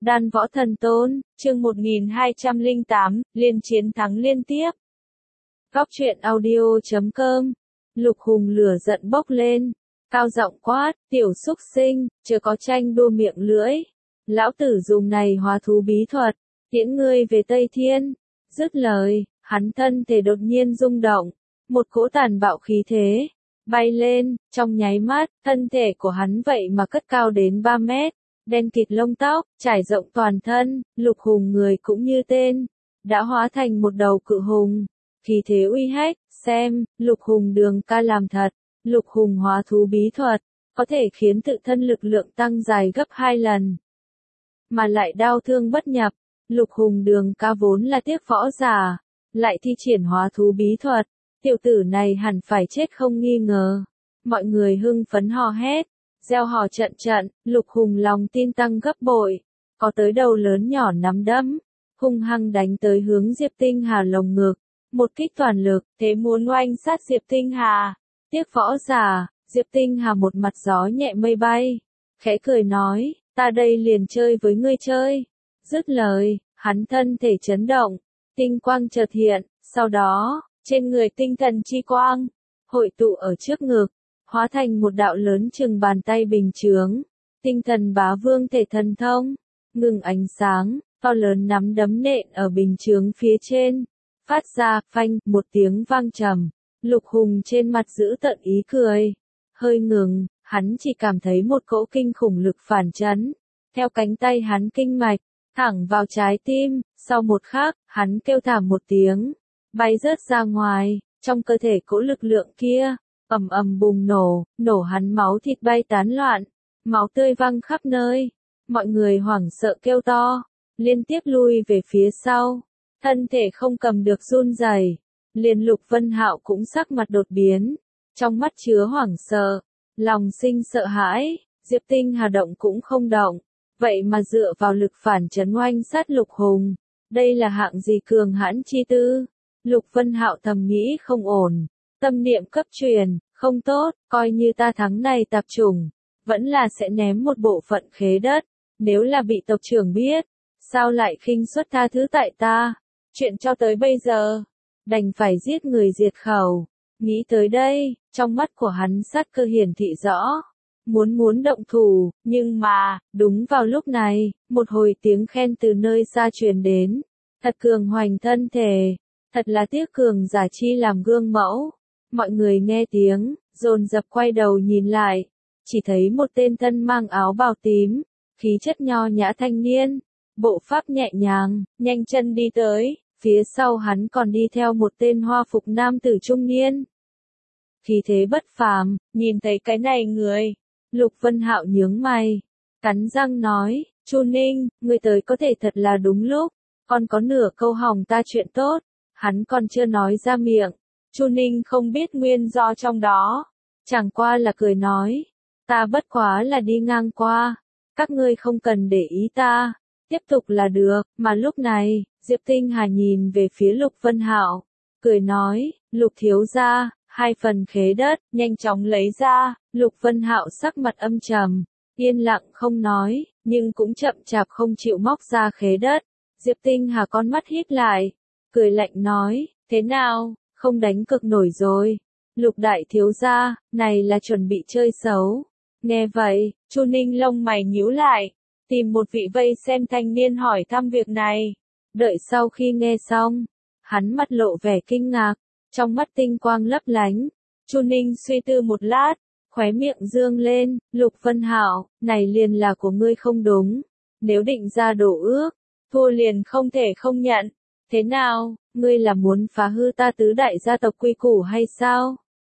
Đan Võ Thần Tôn, chương 1208, liên chiến thắng liên tiếp. Góc truyện audio.com. Lục Hùng lửa giận bốc lên, cao giọng quát, tiểu xúc sinh, chớ có tranh đua miệng lưỡi. Lão tử dùng này hóa thú bí thuật, tiễn ngươi về Tây Thiên. Dứt lời, hắn thân thể đột nhiên rung động, một cỗ tàn bạo khí thế bay lên, trong nháy mắt, thân thể của hắn vậy mà cất cao đến 3 mét. Đen kịt lông tóc, trải rộng toàn thân, Lục Hùng người cũng như tên, đã hóa thành một đầu cự hùng. Khí thế uy hách, xem, Lục Hùng đường ca làm thật, Lục Hùng hóa thú bí thuật, có thể khiến tự thân lực lượng tăng dài gấp 2 lần. Mà lại đau thương bất nhập, Lục Hùng đường ca vốn là tiếc võ giả, lại thi triển hóa thú bí thuật, tiểu tử này hẳn phải chết không nghi ngờ. Mọi người hưng phấn hò hét. Gieo hò trận trận, Lục Hùng lòng tin tăng gấp bội, có tới đầu lớn nhỏ nắm đấm, hung hăng đánh tới hướng Diệp Tinh Hà lồng ngực, một kích toàn lực, thế muốn oanh sát Diệp Tinh Hà. Tiếc võ giả, Diệp Tinh Hà một mặt gió nhẹ mây bay, khẽ cười nói, ta đây liền chơi với ngươi chơi. Dứt lời, hắn thân thể chấn động, tinh quang chợt hiện, sau đó, trên người tinh thần chi quang, hội tụ ở trước ngực. Hóa thành một đạo lớn chừng bàn tay bình chướng, tinh thần bá vương thể thần thông, ngừng ánh sáng, to lớn nắm đấm nện ở bình chướng phía trên, phát ra, phanh, một tiếng vang trầm, Lục Hùng trên mặt giữ tận ý cười, hơi ngừng, hắn chỉ cảm thấy một cỗ kinh khủng lực phản chấn, theo cánh tay hắn kinh mạch, thẳng vào trái tim, sau một khắc, hắn kêu thảm một tiếng, bay rớt ra ngoài, trong cơ thể cỗ lực lượng kia. Ầm ầm bùng nổ, nổ hắn máu thịt bay tán loạn, máu tươi văng khắp nơi, mọi người hoảng sợ kêu to, liên tiếp lui về phía sau, thân thể không cầm được run rẩy. Liền Lục Vân Hạo cũng sắc mặt đột biến, trong mắt chứa hoảng sợ, lòng sinh sợ hãi. Diệp Tinh Hà động cũng không động, vậy mà dựa vào lực phản chấn oanh sát Lục Hùng, đây là hạng gì cường hãn chi tư. Lục Vân Hạo thầm nghĩ không ổn. Tâm niệm cấp truyền, không tốt, coi như ta thắng này tạp chủng, vẫn là sẽ ném một bộ phận khế đất, nếu là bị tộc trưởng biết, sao lại khinh suất tha thứ tại ta, chuyện cho tới bây giờ, đành phải giết người diệt khẩu. Nghĩ tới đây, trong mắt của hắn sát cơ hiển thị rõ, muốn động thủ, nhưng mà, đúng vào lúc này, một hồi tiếng khen từ nơi xa truyền đến, thật cường hoành thân thể, thật là tiếc cường giả chi làm gương mẫu. Mọi người nghe tiếng, dồn dập quay đầu nhìn lại, chỉ thấy một tên thân mang áo bào tím, khí chất nho nhã thanh niên, bộ pháp nhẹ nhàng, nhanh chân đi tới, phía sau hắn còn đi theo một tên hoa phục nam tử trung niên. Khí thế bất phàm, nhìn thấy cái này người, Lục Vân Hạo nhướng mày, cắn răng nói, Chu Ninh, người tới có thể thật là đúng lúc, còn có nửa câu hỏng ta chuyện tốt, hắn còn chưa nói ra miệng. Chu Ninh không biết nguyên do trong đó, chẳng qua là cười nói, ta bất quá là đi ngang qua, các ngươi không cần để ý ta, tiếp tục là được. Mà lúc này, Diệp Tinh Hà nhìn về phía Lục Vân Hạo, cười nói, Lục thiếu gia, 2 phần khế đất, nhanh chóng lấy ra. Lục Vân Hạo sắc mặt âm trầm, yên lặng không nói, nhưng cũng chậm chạp không chịu móc ra khế đất. Diệp Tinh Hà con mắt híp lại, cười lạnh nói, thế nào? Không đánh cược nổi rồi. Lục đại thiếu gia, này là chuẩn bị chơi xấu. Nghe vậy, Chu Ninh lông mày nhíu lại, tìm một vị vây xem thanh niên hỏi thăm việc này. Đợi sau khi nghe xong, hắn mặt lộ vẻ kinh ngạc, trong mắt tinh quang lấp lánh. Chu Ninh suy tư một lát, khóe miệng dương lên, Lục Vân Hạo, này liền là của ngươi không đúng. Nếu định ra đổ ước, thua liền không thể không nhận. Thế nào, ngươi là muốn phá hư ta tứ đại gia tộc quy củ hay sao?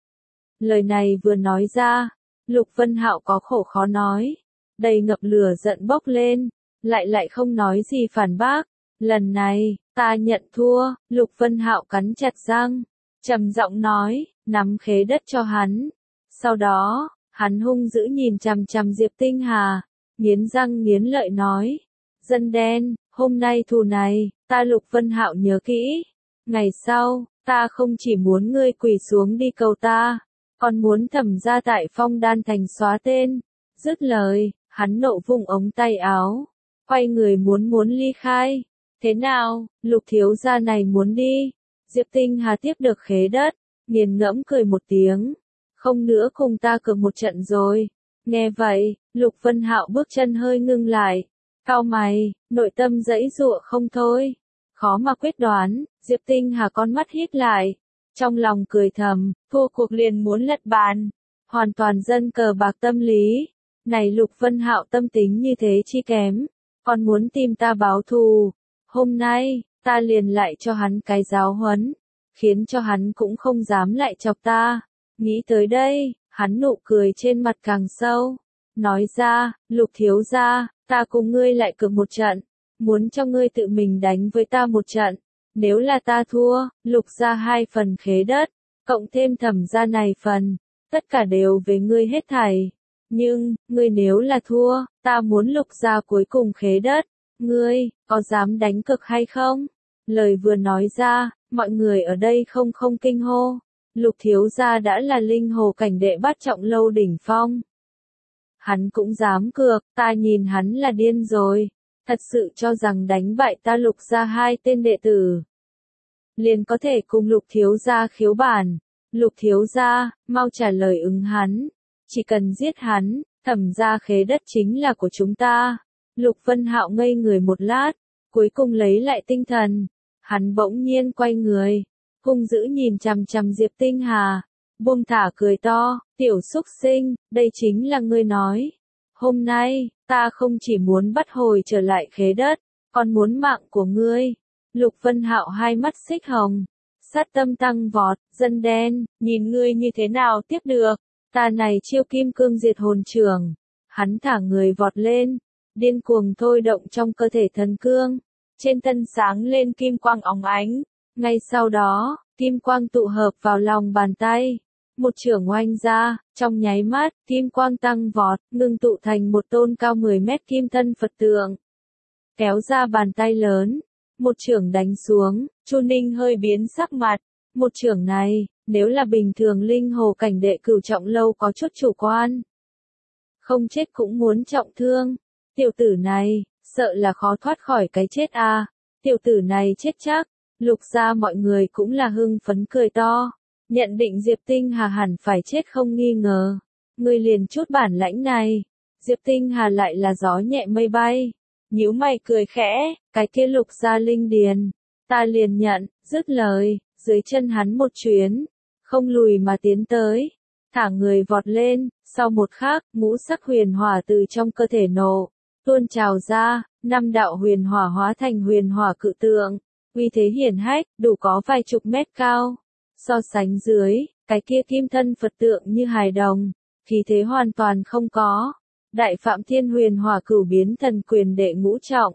Lời này vừa nói ra, Lục Vân Hạo có khổ khó nói, đầy ngập lửa giận bốc lên, lại không nói gì phản bác. Lần này, ta nhận thua. Lục Vân Hạo cắn chặt răng, trầm giọng nói, nắm khế đất cho hắn. Sau đó, hắn hung dữ nhìn chằm chằm Diệp Tinh Hà, nghiến răng nghiến lợi nói, dân đen, hôm nay thù này, ta Lục Vân Hạo nhớ kỹ. Ngày sau, ta không chỉ muốn ngươi quỳ xuống đi cầu ta, còn muốn Thẩm gia tại Phong Đan thành xóa tên. Dứt lời, hắn nộ vung ống tay áo, quay người muốn ly khai. Thế nào, Lục thiếu gia này muốn đi? Diệp Tinh Hà tiếp được khế đất, nghiền ngẫm cười một tiếng. Không nữa cùng ta cược một trận rồi. Nghe vậy, Lục Vân Hạo bước chân hơi ngưng lại. Cau mày, nội tâm giãy giụa không thôi. Khó mà quyết đoán, Diệp Tinh Hà con mắt híp lại. Trong lòng cười thầm, thua cuộc liền muốn lật bàn. Hoàn toàn dân cờ bạc tâm lý. Này Lục Vân Hạo tâm tính như thế chi kém. Còn muốn tìm ta báo thù. Hôm nay, ta liền lại cho hắn cái giáo huấn. Khiến cho hắn cũng không dám lại chọc ta. Nghĩ tới đây, hắn nụ cười trên mặt càng sâu. Nói ra, Lục thiếu gia, ta cùng ngươi lại cược một trận. Muốn cho ngươi tự mình đánh với ta một trận. Nếu là ta thua, Lục gia 2 phần khế đất, cộng thêm Thẩm gia này phần, tất cả đều về ngươi hết thảy. Nhưng, ngươi nếu là thua, ta muốn Lục gia cuối cùng khế đất. Ngươi, có dám đánh cược hay không? Lời vừa nói ra, mọi người ở đây không kinh hô. Lục thiếu gia đã là linh hồ cảnh đệ bát trọng lâu đỉnh phong. Hắn cũng dám cược, ta nhìn hắn là điên rồi. Thật sự cho rằng đánh bại ta Lục gia 2 tên đệ tử. Liền có thể cùng Lục thiếu gia khiếu bản. Lục thiếu gia, mau trả lời ứng hắn. Chỉ cần giết hắn, Thẩm gia khế đất chính là của chúng ta. Lục Vân Hạo ngây người một lát, cuối cùng lấy lại tinh thần. Hắn bỗng nhiên quay người, hung dữ nhìn chằm chằm Diệp Tinh Hà, buông thả cười to, tiểu xúc sinh, đây chính là ngươi nói. Hôm nay, ta không chỉ muốn bắt hồi trở lại khế đất, còn muốn mạng của ngươi. Lục Vân Hạo hai mắt xích hồng, sát tâm tăng vọt, dân đen, nhìn ngươi như thế nào tiếp được, ta này chiêu kim cương diệt hồn trưởng. Hắn thả người vọt lên, điên cuồng thôi động trong cơ thể thần cương, trên thân sáng lên kim quang óng ánh, ngay sau đó, kim quang tụ hợp vào lòng bàn tay, một chưởng oanh ra, trong nháy mắt, kim quang tăng vọt, ngưng tụ thành một tôn cao 10 mét kim thân Phật tượng. Kéo ra bàn tay lớn, một chưởng đánh xuống, Chu Ninh hơi biến sắc mặt, một chưởng này, nếu là bình thường linh hồ cảnh đệ cửu trọng lâu có chút chủ quan. Không chết cũng muốn trọng thương, tiểu tử này, sợ là khó thoát khỏi cái chết à, tiểu tử này chết chắc. Lục gia mọi người cũng là hưng phấn cười to, nhận định Diệp Tinh Hà hẳn phải chết không nghi ngờ. Ngươi liền chút bản lãnh này, Diệp Tinh Hà lại là gió nhẹ mây bay, nhíu mày cười khẽ, cái kia Lục gia linh điền, ta liền nhận, dứt lời, dưới chân hắn một chuyến, không lùi mà tiến tới, thả người vọt lên, sau một khắc, ngũ sắc huyền hỏa từ trong cơ thể nổ, tuôn trào ra, 5 đạo huyền hỏa hóa thành huyền hỏa cự tượng. Uy thế hiển hách, đủ có vài chục mét cao. So sánh dưới, cái kia kim thân Phật tượng như hài đồng, khí thế hoàn toàn không có. Đại Phạm Thiên huyền hỏa cửu biến thần quyền đệ ngũ trọng.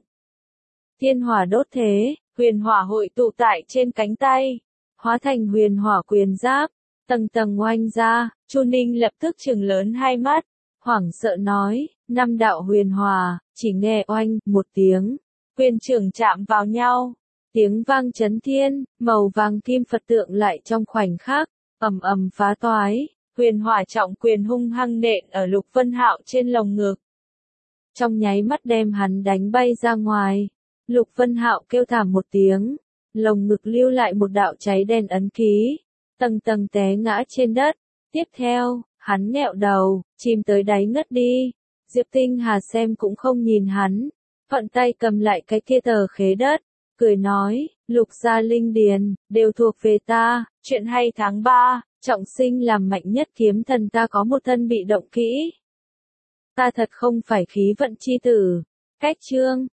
Thiên hỏa đốt thế, huyền hỏa hội tụ tại trên cánh tay, hóa thành huyền hỏa quyền giáp, tầng tầng oanh ra. Chu Ninh lập tức trừng lớn hai mắt, hoảng sợ nói, 5 đạo huyền hỏa, chỉ nghe oanh một tiếng, quyền trưởng chạm vào nhau. Tiếng vang chấn thiên, màu vàng kim Phật tượng lại trong khoảnh khắc, ầm ầm phá toái, huyền hỏa trọng quyền hung hăng nện ở Lục Vân Hạo trên lồng ngực. Trong nháy mắt đem hắn đánh bay ra ngoài, Lục Vân Hạo kêu thảm một tiếng, lồng ngực lưu lại một đạo cháy đen ấn ký, tầng tầng té ngã trên đất. Tiếp theo, hắn nghẹo đầu, chìm tới đáy ngất đi. Diệp Tinh Hà xem cũng không nhìn hắn, thuận tay cầm lại cái kia tờ khế đất. Cười nói, Lục gia linh điền, đều thuộc về ta, chuyện hay tháng 3, trọng sinh làm mạnh nhất kiếm thần ta có một thân bị động kỹ. Ta thật không phải khí vận chi tử. Cách chương